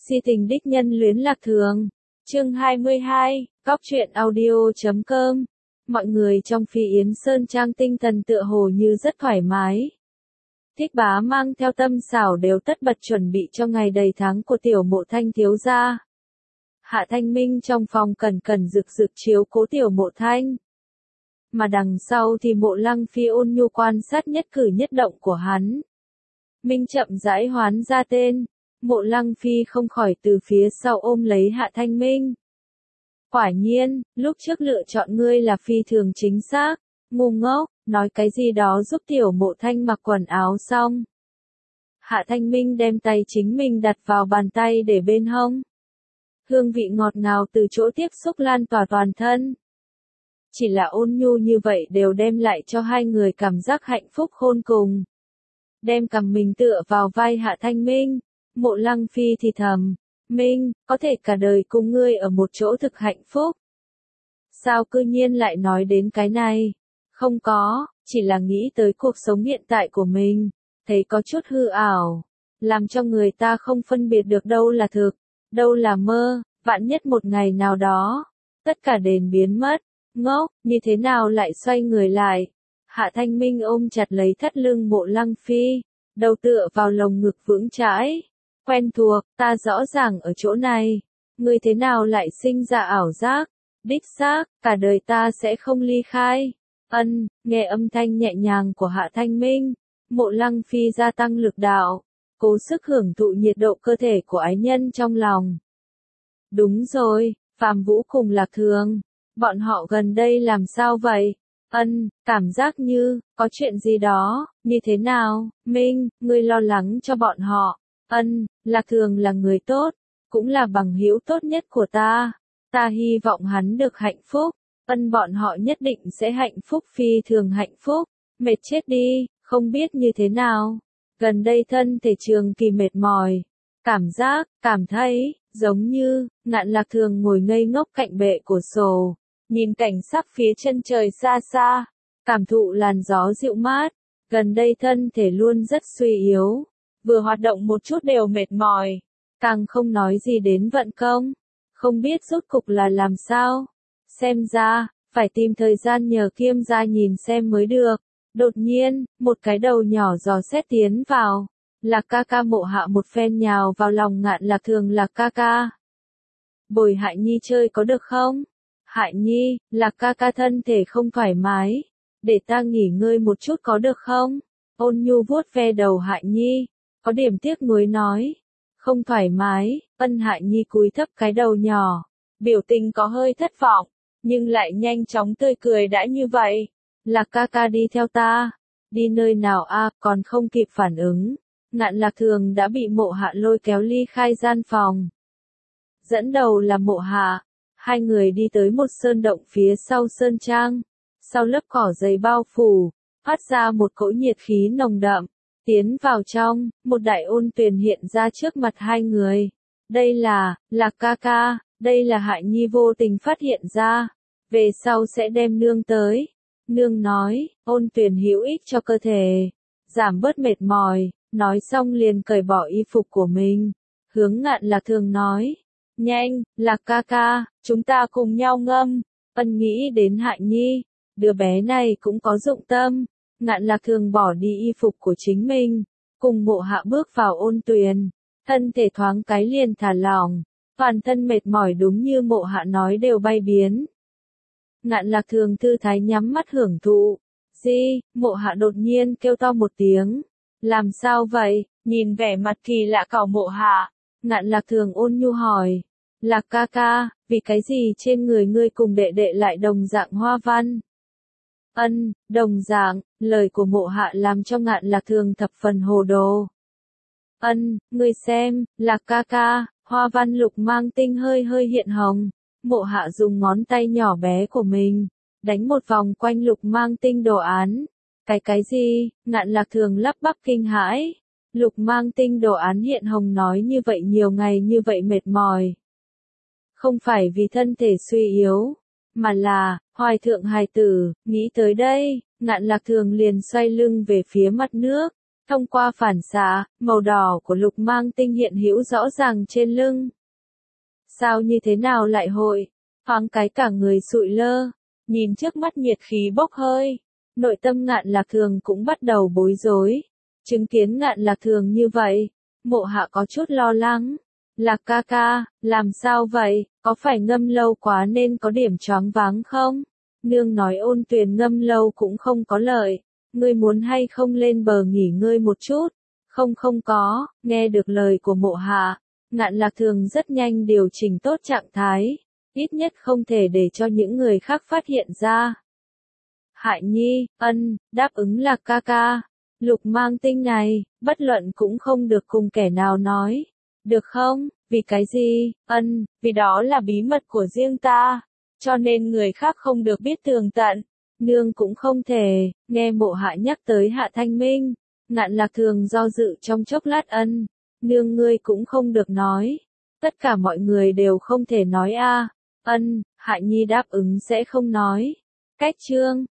Si tình đích nhân luyến lạc thường. Chương 22, Cóc truyện audio.com. Mọi người trong Phi Yến Sơn Trang tinh thần tựa hồ như rất thoải mái. Thích Bá mang theo Tâm Xảo đều tất bật chuẩn bị cho ngày đầy tháng của tiểu Mộ Thanh thiếu gia. Hạ Thanh Minh trong phòng cẩn cẩn rực rực chiếu cố tiểu Mộ Thanh. Mà đằng sau thì Mộ Lăng Phi ôn nhu quan sát nhất cử nhất động của hắn. Minh chậm rãi hoán ra tên. Mộ Lăng Phi không khỏi từ phía sau ôm lấy Hạ Thanh Minh. Quả nhiên, lúc trước lựa chọn ngươi là phi thường chính xác. Ngu ngốc, nói cái gì đó giúp tiểu Mộ Thanh mặc quần áo xong. Hạ Thanh Minh đem tay chính mình đặt vào bàn tay để bên hông. Hương vị ngọt ngào từ chỗ tiếp xúc lan tỏa toàn thân. Chỉ là ôn nhu như vậy đều đem lại cho hai người cảm giác hạnh phúc khôn cùng. Đem cầm mình tựa vào vai Hạ Thanh Minh. Mộ Lăng Phi thì thầm, Minh, có thể cả đời cùng ngươi ở một chỗ thực hạnh phúc. Sao cư nhiên lại nói đến cái này? Không có, chỉ là nghĩ tới cuộc sống hiện tại của mình, thấy có chút hư ảo, làm cho người ta không phân biệt được đâu là thực, đâu là mơ, vạn nhất một ngày nào đó, tất cả đền biến mất, ngốc, như thế nào lại xoay người lại? Hạ Thanh Minh ôm chặt lấy thắt lưng Mộ Lăng Phi, đầu tựa vào lồng ngực vững chãi. Quen thuộc, ta rõ ràng ở chỗ này. Ngươi thế nào lại sinh ra ảo giác? Đích xác, cả đời ta sẽ không ly khai. Nghe âm thanh nhẹ nhàng của Hạ Thanh Minh. Mộ Lăng Phi gia tăng lực đạo. Cố sức hưởng thụ nhiệt độ cơ thể của ái nhân trong lòng. Đúng rồi, Phạm Vũ cùng Lạc Thường. Bọn họ gần đây làm sao vậy? Cảm giác như, có chuyện gì đó, như thế nào? Minh, ngươi lo lắng cho bọn họ. Lạc Thường là người tốt, cũng là bằng hữu tốt nhất của ta. Ta hy vọng hắn được hạnh phúc. Bọn họ nhất định sẽ hạnh phúc phi thường hạnh phúc. Mệt chết đi, không biết như thế nào. Gần đây thân thể trường kỳ mệt mỏi. Cảm thấy, giống như, Ngạn Lạc Thường ngồi ngây ngốc cạnh bệ cửa sổ. Nhìn cảnh sắc phía chân trời xa xa. Cảm thụ làn gió dịu mát. Gần đây thân thể luôn rất suy yếu. Vừa hoạt động một chút đều mệt mỏi, càng không nói gì đến vận công, không biết rốt cục là làm sao. Xem ra, phải tìm thời gian nhờ Kiêm gia nhìn xem mới được. Đột nhiên, một cái đầu nhỏ dò xét tiến vào. Lạc ca ca Mộ Hạ một phen nhào vào lòng Ngạn Lạc Thường. Lạc ca ca, bồi Hại Nhi chơi có được không? Hại Nhi, Lạc ca ca thân thể không thoải mái, để ta nghỉ ngơi một chút có được không? Ôn nhu vuốt ve đầu Hại Nhi. Có điểm tiếc nuối nói. Không thoải mái. Hại Nhi cúi thấp cái đầu nhỏ. Biểu tình có hơi thất vọng. Nhưng lại nhanh chóng tươi cười đã như vậy. Lạc ca ca đi theo ta. Đi nơi nào a? Còn không kịp phản ứng. Ngạn Lạc Thường đã bị Mộ Hạ lôi kéo ly khai gian phòng. Dẫn đầu là Mộ Hạ. Hai người đi tới một sơn động phía sau sơn trang. Sau lớp cỏ dày bao phủ, phát ra một cỗ nhiệt khí nồng đậm. Tiến vào trong, một đại ôn tuyền hiện ra trước mặt hai người. Đây là, Lạc ca ca, đây là Hại Nhi vô tình phát hiện ra. Về sau sẽ đem nương tới. Nương nói, ôn tuyền hữu ích cho cơ thể. Giảm bớt mệt mỏi, nói xong liền cởi bỏ y phục của mình. Hướng Ngạn Lạc Thường nói. Nhanh, Lạc ca ca, chúng ta cùng nhau ngâm. Nghĩ đến Hại Nhi, đứa bé này cũng có dụng tâm. Ngạn Lạc Thường bỏ đi y phục của chính mình, cùng Mộ Hạ bước vào ôn tuyền, thân thể thoáng cái liền thả lỏng, toàn thân mệt mỏi đúng như Mộ Hạ nói đều bay biến. Ngạn Lạc Thường thư thái nhắm mắt hưởng thụ. Mộ Hạ đột nhiên kêu to một tiếng. Làm sao vậy? Nhìn vẻ mặt kỳ lạ của Mộ Hạ, Ngạn Lạc Thường ôn nhu hỏi. Lạc ca ca, vì cái gì trên người ngươi cùng đệ đệ lại đồng dạng hoa văn? Đồng dạng, lời của Mộ Hạ làm cho Ngạn Lạc Thường thập phần hồ đồ. Ngươi xem, Lạc ca ca, hoa văn lục mang tinh hơi hơi hiện hồng. Mộ Hạ dùng ngón tay nhỏ bé của mình, đánh một vòng quanh lục mang tinh đồ án. Cái gì? Ngạn Lạc Thường lắp bắp kinh hãi. Lục mang tinh đồ án hiện hồng nói như vậy nhiều ngày như vậy mệt mỏi. Không phải vì thân thể suy yếu, mà là, hoài thượng hài tử. Nghĩ tới đây, Ngạn Lạc Thường liền xoay lưng về phía mặt nước, Thông qua phản xạ, màu đỏ của Lục Mang Tinh hiện hữu rõ ràng trên lưng. Sao như thế nào lại hội? Thoáng cái cả người sụi lơ, nhìn trước mắt nhiệt khí bốc hơi. Nội tâm Ngạn Lạc Thường cũng bắt đầu bối rối. Chứng kiến Ngạn Lạc Thường như vậy, Mộ Hạ có chút lo lắng. Lạc ca ca, làm sao vậy, có phải ngâm lâu quá nên có điểm choáng váng không? Nương nói Ôn Tuyền ngâm lâu cũng không có lợi, ngươi muốn hay không lên bờ nghỉ ngơi một chút? Không có, nghe được lời của Mộ Hạ, Ngạn Lạc Thường rất nhanh điều chỉnh tốt trạng thái, ít nhất không thể để cho những người khác phát hiện ra. Hại Nhi, đáp ứng Lạc ca ca. Lục Mang Tinh này, bất luận cũng không được cùng kẻ nào nói. Được không? Vì cái gì? Vì đó là bí mật của riêng ta. Cho nên người khác không được biết tường tận. Nương cũng không thể. Nghe Mộ Hạ nhắc tới Hạ Thanh Minh. Ngạn Lạc Thường do dự trong chốc lát. Nương ngươi cũng không được nói. Tất cả mọi người đều không thể nói a. Hạ Nhi đáp ứng sẽ không nói. Cách chương